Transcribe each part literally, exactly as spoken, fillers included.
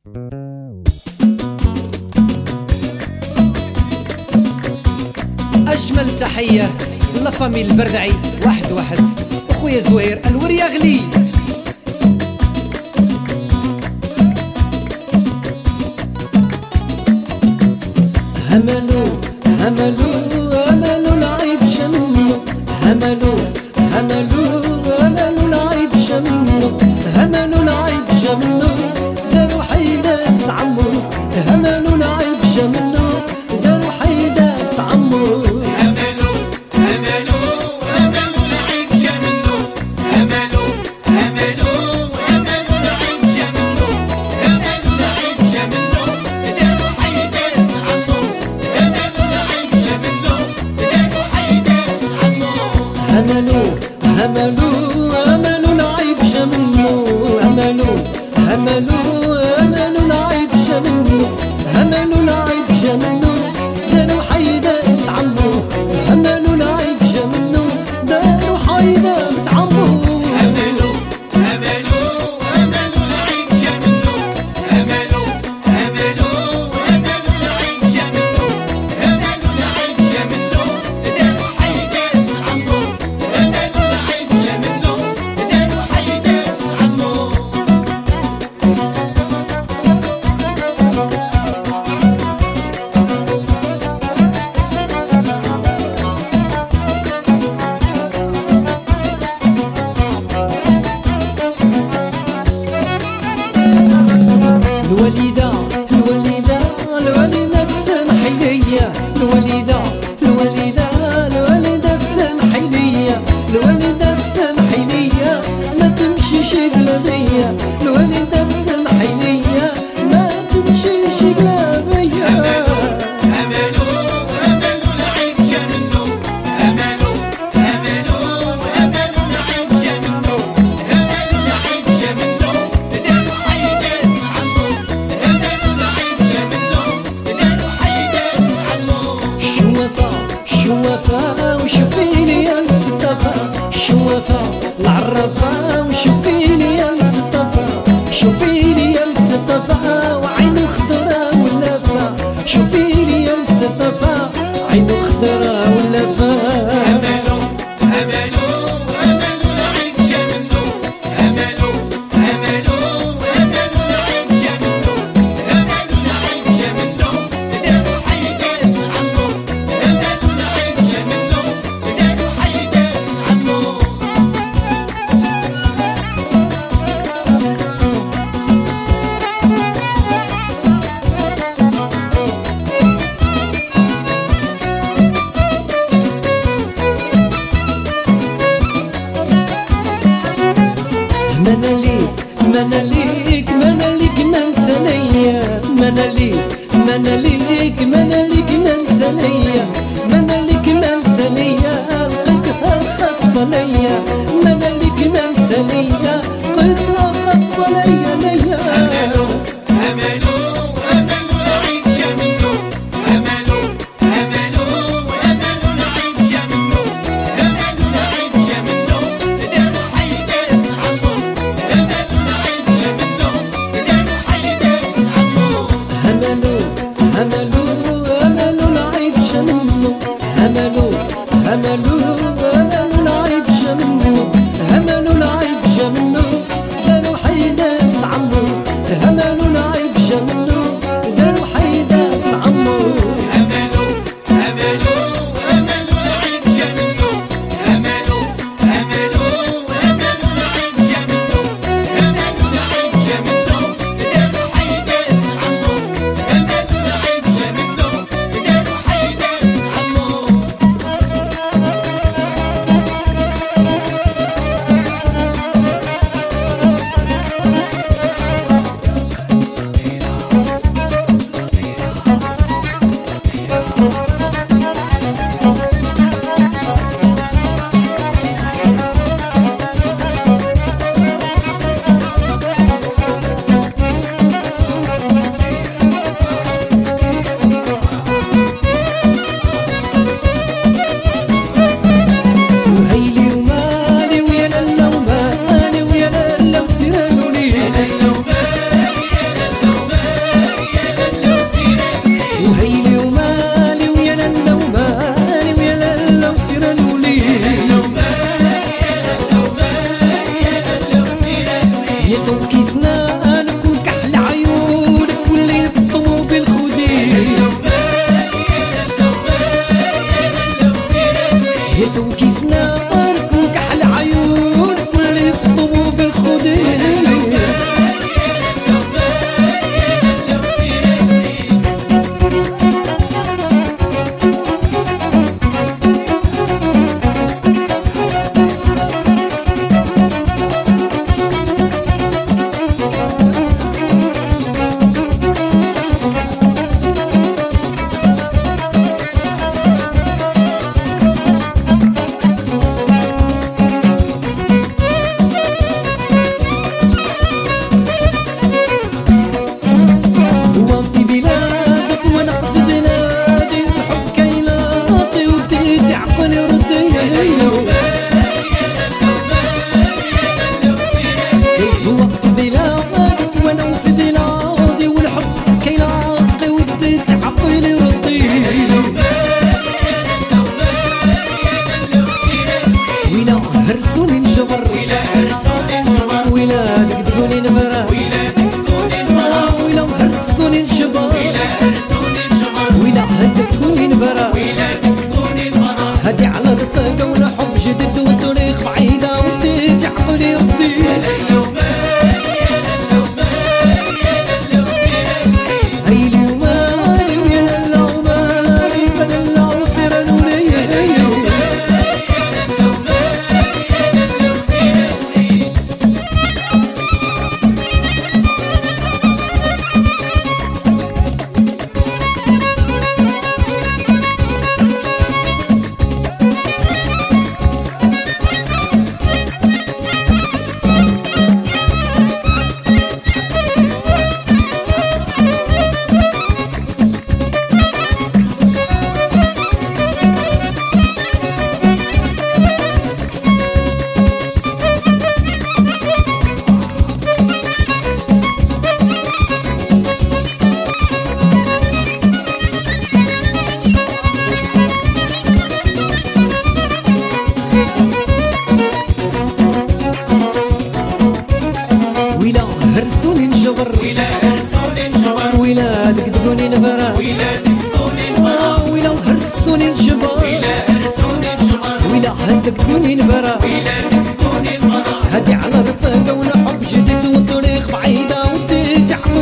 أجمل تحية لفامي البردعي واحد واحد، أخويا زوير الوريا غلي. هملو هملو هملو العيب شمنو، هملو هملو هملو العيب شمنو، هملو العيب شمنو دارو حيدات عمو، هملو العيب شمنو دارو حيدات عمو. هملو هملو هملو العيب شمنو، هملو هملو هملو العيب شمنو، هملو العيب شمنو دارو حيدات عمو، هملو العيب شمنو دارو حيدات عمو. هملو هملو هملو العيب شمنو، هملو هملو هملو العيب شمنو، هملو العيب شمنو دارو حيدات عمو، هملو العيب شمنو دارو حيدات عمو. هملو هملو هملو العيب شمنو، هملو هملو هملو العيب شمنو، هملو العيب شمنو دارو حيدات عمو، هملو العيب شمنو دارو حيدات عمو. الوليدة الوليدة الوليدة السمحي ليا، الوليدة الوليدة الوليدة السمحي ليا، الوليدة السمحي ليا ما تمشيش بلا بيا، الوليدة السمحي ليا ما تمشيش بلا بيا. هملو هملو العيب شمنو، هملو هملو هملو العيب شمنو، هملو العيب شمنو دارو حيدات عمو، هملو العيب شمنو دارو حيدات عمو. الشوافة الشوافة وشوفيني يا مصطفى، الشوافة العرافة وشوفيني يا مصطفى، شوفيني يا مصطفى وعينو خضرا ولافة، شوفيني يا مصطفى عينو خضرا ولافة. هملو هملو هملو العيب شمنو، هملو هملو هملو العيب شمنو، هملو العيب شمنو دارو حيدات عمو، هملو العيب شمنو دارو حيدات عمو.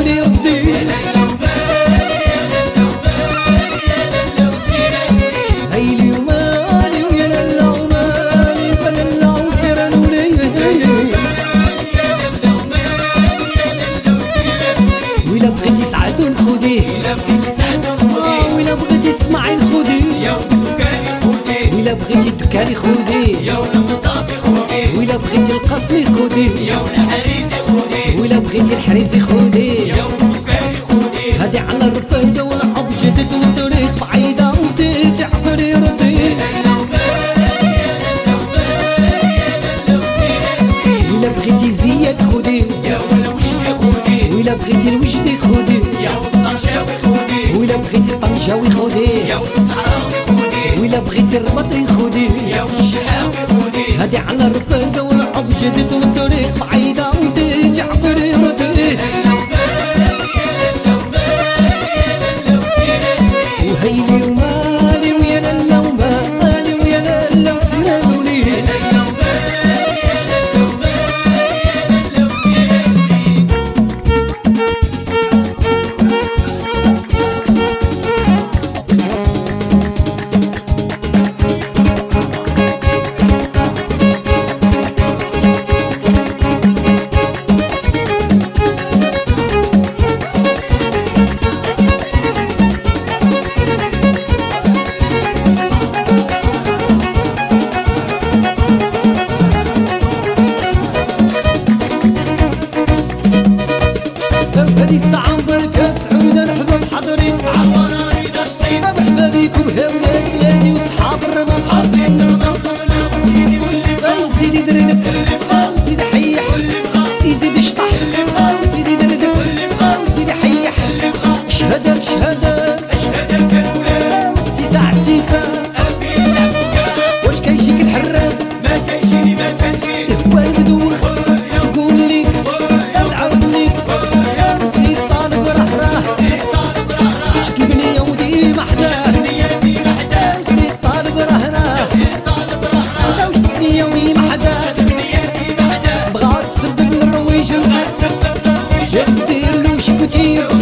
لي ردي هيلي ومالي ويا لالا ومالي ولالا وسيرانو لي ويلا بغيتي سعدو نخوديه ويلا بغيتي تسمعي نخوديه ويلا بغيتي الدكاني خوديه ويلا بغيتي القسمي خوديه ويلا بغيتي الحريزي خوديه هادي على الرفاده والابجد والطريق بعيده وتتعبري ردي ويلا بغيتي زياد خوديه ويلا بغيتي الوجدي خوديه ويلا بغيتي الطنجاوي خوديه ويلا بغيتي الرباطي خوديه هادي على الرفاده والابجد والطريق بعيده وتتعبري ردي وهيلي ومالي ويا لالا ومالي ويا لالا وسيرانو لي هادي الساعة مباركة بسعودة الحباب حاضرين عواناني داشطين بحبابيكم هولاد بلادي وصحاب الرمال حاضرين نرضاكم لهم سيدي واللي بغا زيدي دردك اللي بغا زيد حيح واللي بغا يزيد شطح اللي بغا زيدي دردك واللي بغا زيد حيح اللي بغا شهادة شهادة أشهد الكالولاد اتساع اتساع أفي العبوكات واش كيجيك الحراز ما كيجيني ما كنجي هو المدوخ نقول ليك نعاود ليك زيد طالب راه راه سيد طالب راه شد البنية وديما حداه نيتي وحده زيد طالب راه راه سيد طالب راه شد البنية وديما حداه نيتي وحده بغات تسبب الرويج تسبب له ويجي دير له شكوتي